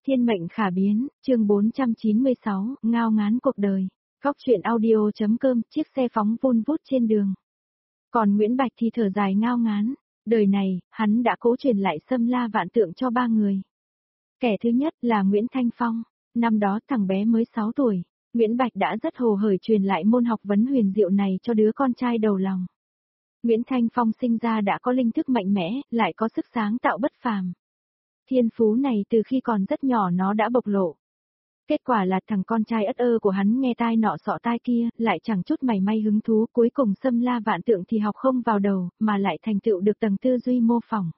Thiên mệnh khả biến, chương 496, ngao ngán cuộc đời. Góc truyện audio.com, chiếc xe phóng vun vút trên đường. Còn Nguyễn Bạch thì thở dài ngao ngán, đời này, hắn đã cố truyền lại xâm la vạn tượng cho 3 người. Kẻ thứ nhất là Nguyễn Thanh Phong, năm đó thằng bé mới 6 tuổi, Nguyễn Bạch đã rất hồ hởi truyền lại môn học vấn huyền diệu này cho đứa con trai đầu lòng. Nguyễn Thanh Phong sinh ra đã có linh thức mạnh mẽ, lại có sức sáng tạo bất phàm. Thiên phú này từ khi còn rất nhỏ nó đã bộc lộ. Kết quả là thằng con trai ất ơ của hắn nghe tai nọ sọ tai kia, lại chẳng chút mảy may hứng thú, cuối cùng xâm la vạn tượng thì học không vào đầu, mà lại thành tựu được tầng tư duy mô phỏng.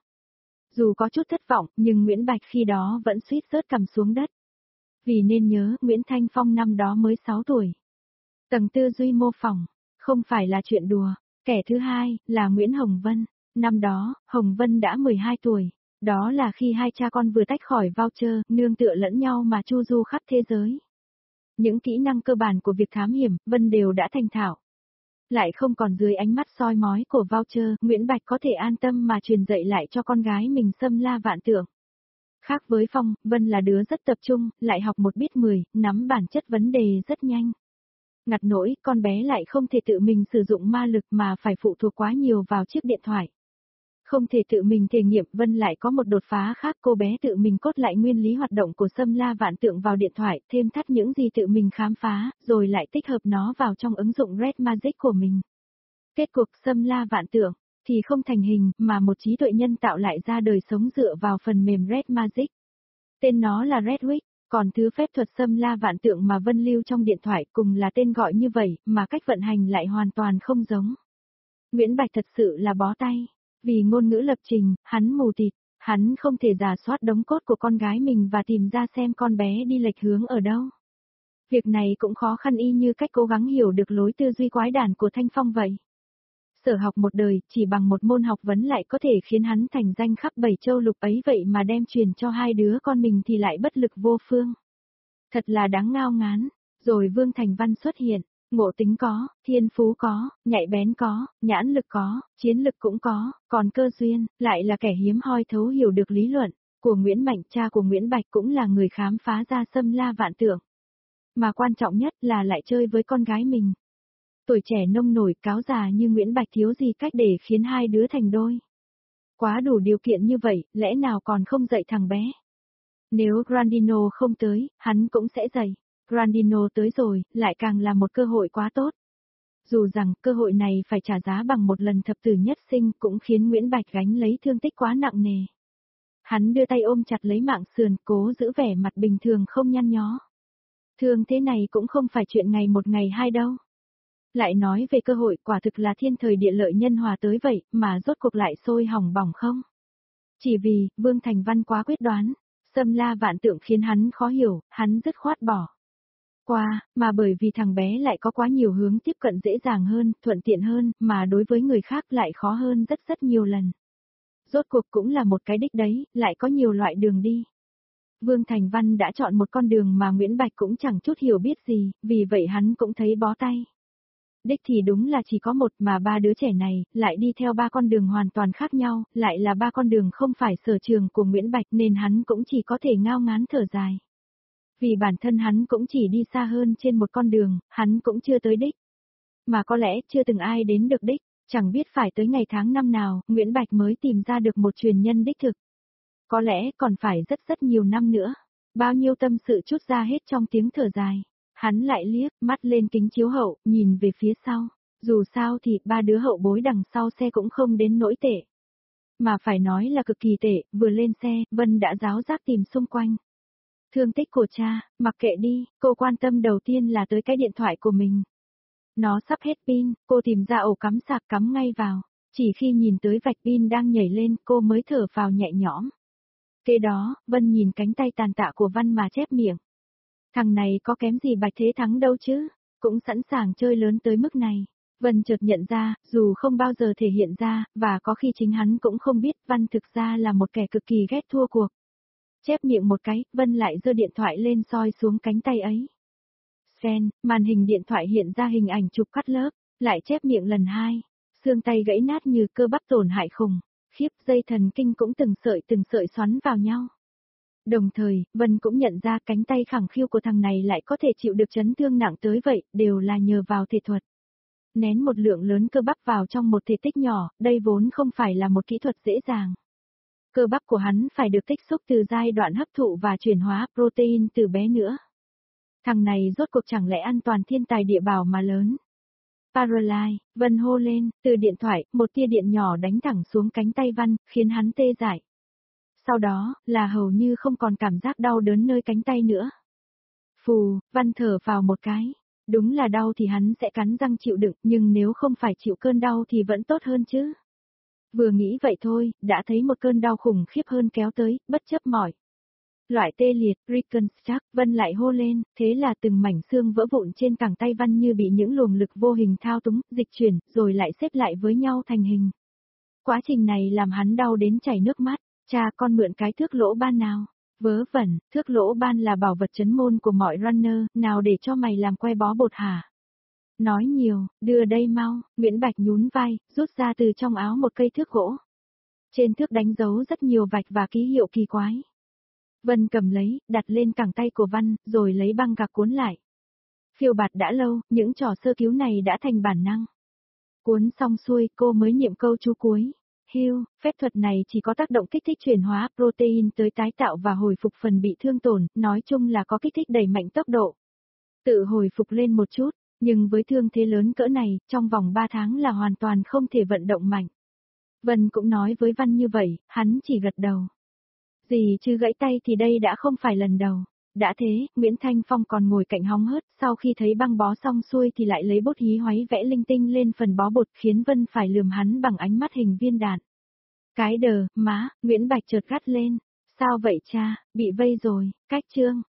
Dù có chút thất vọng, nhưng Nguyễn Bạch khi đó vẫn suýt rớt cằm xuống đất. Vì nên nhớ, Nguyễn Thanh Phong năm đó mới 6 tuổi. Tầng tư duy mô phỏng, không phải là chuyện đùa. Kẻ thứ hai, là Nguyễn Hồng Vân. Năm đó, Hồng Vân đã 12 tuổi. Đó là khi hai cha con vừa tách khỏi voucher, nương tựa lẫn nhau mà chu du khắp thế giới. Những kỹ năng cơ bản của việc thám hiểm, Vân đều đã thành thạo. Lại không còn dưới ánh mắt soi mói của voucher, Nguyễn Bạch có thể an tâm mà truyền dạy lại cho con gái mình xâm la vạn tượng. Khác với Phong, Vân là đứa rất tập trung, lại học một biết 10, nắm bản chất vấn đề rất nhanh. Ngặt nỗi, con bé lại không thể tự mình sử dụng ma lực mà phải phụ thuộc quá nhiều vào chiếc điện thoại. Không thể tự mình thể nghiệm, Vân lại có một đột phá khác, cô bé tự mình cốt lại nguyên lý hoạt động của xâm la vạn tượng vào điện thoại, thêm thắt những gì tự mình khám phá, rồi lại tích hợp nó vào trong ứng dụng Red Magic của mình. Kết cuộc xâm la vạn tượng thì không thành hình, mà một trí tuệ nhân tạo lại ra đời sống dựa vào phần mềm Red Magic. Tên nó là Redwick, còn thứ phép thuật xâm la vạn tượng mà Vân lưu trong điện thoại cùng là tên gọi như vậy, mà cách vận hành lại hoàn toàn không giống. Nguyễn Bạch thật sự là bó tay. Vì ngôn ngữ lập trình, hắn mù tịt, hắn không thể rà soát đống cốt của con gái mình và tìm ra xem con bé đi lệch hướng ở đâu. Việc này cũng khó khăn y như cách cố gắng hiểu được lối tư duy quái đản của Thanh Phong vậy. Sở học một đời, chỉ bằng một môn học vấn lại có thể khiến hắn thành danh khắp 7 châu lục ấy, vậy mà đem truyền cho hai đứa con mình thì lại bất lực vô phương. Thật là đáng ngao ngán. Rồi Vương Thành Văn xuất hiện. Ngộ tính có, thiên phú có, nhạy bén có, nhãn lực có, chiến lực cũng có, còn cơ duyên, lại là kẻ hiếm hoi thấu hiểu được lý luận của Nguyễn Mạnh, cha của Nguyễn Bạch cũng là người khám phá ra xâm la vạn tượng. Mà quan trọng nhất là lại chơi với con gái mình. Tuổi trẻ nông nổi cáo già như Nguyễn Bạch thiếu gì cách để khiến hai đứa thành đôi. Quá đủ điều kiện như vậy, lẽ nào còn không dạy thằng bé? Nếu Grandino không tới, hắn cũng sẽ dạy. Grandino tới rồi, lại càng là một cơ hội quá tốt. Dù rằng cơ hội này phải trả giá bằng một lần thập tử nhất sinh cũng khiến Nguyễn Bạch gánh lấy thương tích quá nặng nề. Hắn đưa tay ôm chặt lấy mạng sườn, cố giữ vẻ mặt bình thường không nhăn nhó. Thương thế này cũng không phải chuyện ngày một ngày hai đâu. Lại nói về cơ hội, quả thực là thiên thời địa lợi nhân hòa tới vậy, mà rốt cuộc lại sôi hỏng bỏng không? Chỉ vì, Vương Thành Văn quá quyết đoán, xâm la vạn tượng khiến hắn khó hiểu, hắn dứt khoát bỏ qua, mà bởi vì thằng bé lại có quá nhiều hướng tiếp cận dễ dàng hơn, thuận tiện hơn, mà đối với người khác lại khó hơn rất rất nhiều lần. Rốt cuộc cũng là một cái đích đấy, lại có nhiều loại đường đi. Vương Thành Văn đã chọn một con đường mà Nguyễn Bạch cũng chẳng chút hiểu biết gì, vì vậy hắn cũng thấy bó tay. Đích thì đúng là chỉ có một, mà 3 đứa trẻ này, lại đi theo 3 con đường hoàn toàn khác nhau, lại là 3 con đường không phải sở trường của Nguyễn Bạch nên hắn cũng chỉ có thể ngao ngán thở dài. Vì bản thân hắn cũng chỉ đi xa hơn trên một con đường, hắn cũng chưa tới đích. Mà có lẽ chưa từng ai đến được đích, chẳng biết phải tới ngày tháng năm nào, Nguyễn Bạch mới tìm ra được một truyền nhân đích thực. Có lẽ còn phải rất rất nhiều năm nữa. Bao nhiêu tâm sự trút ra hết trong tiếng thở dài. Hắn lại liếc mắt lên kính chiếu hậu, nhìn về phía sau. Dù sao thì 3 đứa hậu bối đằng sau xe cũng không đến nỗi tệ. Mà phải nói là cực kỳ tệ, vừa lên xe, Vân đã ráo rác tìm xung quanh. Thương tích của cha, mặc kệ đi, cô quan tâm đầu tiên là tới cái điện thoại của mình. Nó sắp hết pin, cô tìm ra ổ cắm sạc cắm ngay vào. Chỉ khi nhìn tới vạch pin đang nhảy lên, cô mới thở phào nhẹ nhõm. Kế đó, Vân nhìn cánh tay tàn tạ của Văn mà chép miệng. Thằng này có kém gì Bạch Thế Thắng đâu chứ, cũng sẵn sàng chơi lớn tới mức này. Vân chợt nhận ra, dù không bao giờ thể hiện ra, và có khi chính hắn cũng không biết, Văn thực ra là một kẻ cực kỳ ghét thua cuộc. Chép miệng một cái, Vân lại giơ điện thoại lên soi xuống cánh tay ấy. Scan, màn hình điện thoại hiện ra hình ảnh chụp cắt lớp, lại chép miệng lần 2. Xương tay gãy nát như cơ bắp tổn hại khủng, khiếp dây thần kinh cũng từng sợi xoắn vào nhau. Đồng thời, Vân cũng nhận ra cánh tay khẳng khiu của thằng này lại có thể chịu được chấn thương nặng tới vậy, đều là nhờ vào thể thuật. Nén một lượng lớn cơ bắp vào trong một thể tích nhỏ, đây vốn không phải là một kỹ thuật dễ dàng. Cơ bắp của hắn phải được tích xúc từ giai đoạn hấp thụ và chuyển hóa protein từ bé nữa. Thằng này rốt cuộc chẳng lẽ an toàn thiên tài địa bảo mà lớn. Paralyze, Vân hô lên, từ điện thoại, một tia điện nhỏ đánh thẳng xuống cánh tay Văn, khiến hắn tê dại. Sau đó, là hầu như không còn cảm giác đau đớn nơi cánh tay nữa. Phù, Văn thở vào một cái. Đúng là đau thì hắn sẽ cắn răng chịu đựng, nhưng nếu không phải chịu cơn đau thì vẫn tốt hơn chứ. Vừa nghĩ vậy thôi, đã thấy một cơn đau khủng khiếp hơn kéo tới, bất chấp mỏi. Loại tê liệt, reconstruct, Vân lại hô lên, thế là từng mảnh xương vỡ vụn trên cẳng tay Văn như bị những luồng lực vô hình thao túng, dịch chuyển, rồi lại xếp lại với nhau thành hình. Quá trình này làm hắn đau đến chảy nước mắt, cha con mượn cái thước lỗ ban nào. Vớ vẩn, thước lỗ ban là bảo vật trấn môn của mọi runner, nào để cho mày làm que bó bột hả? Nói nhiều, đưa đây mau, Nguyễn Bạch nhún vai, rút ra từ trong áo một cây thước gỗ. Trên thước đánh dấu rất nhiều vạch và ký hiệu kỳ quái. Vân cầm lấy, đặt lên cẳng tay của Văn, rồi lấy băng gạc cuốn lại. Phiêu bạt đã lâu, những trò sơ cứu này đã thành bản năng. Cuốn xong xuôi, cô mới niệm câu chú cuối. Heal, phép thuật này chỉ có tác động kích thích chuyển hóa protein tới tái tạo và hồi phục phần bị thương tổn, nói chung là có kích thích đẩy mạnh tốc độ. Tự hồi phục lên một chút, nhưng với thương thế lớn cỡ này, trong vòng 3 tháng là hoàn toàn không thể vận động mạnh. Vân cũng nói với Văn như vậy, hắn chỉ gật đầu. Gì chứ gãy tay thì đây đã không phải lần đầu. Đã thế, Nguyễn Thanh Phong còn ngồi cạnh hóng hớt, sau khi thấy băng bó xong xuôi thì lại lấy bút hí hoáy vẽ linh tinh lên phần bó bột khiến Vân phải lườm hắn bằng ánh mắt hình viên đạn. Cái đờ, má, Nguyễn Bạch chợt gắt lên. Sao vậy cha, bị vây rồi, cách chương.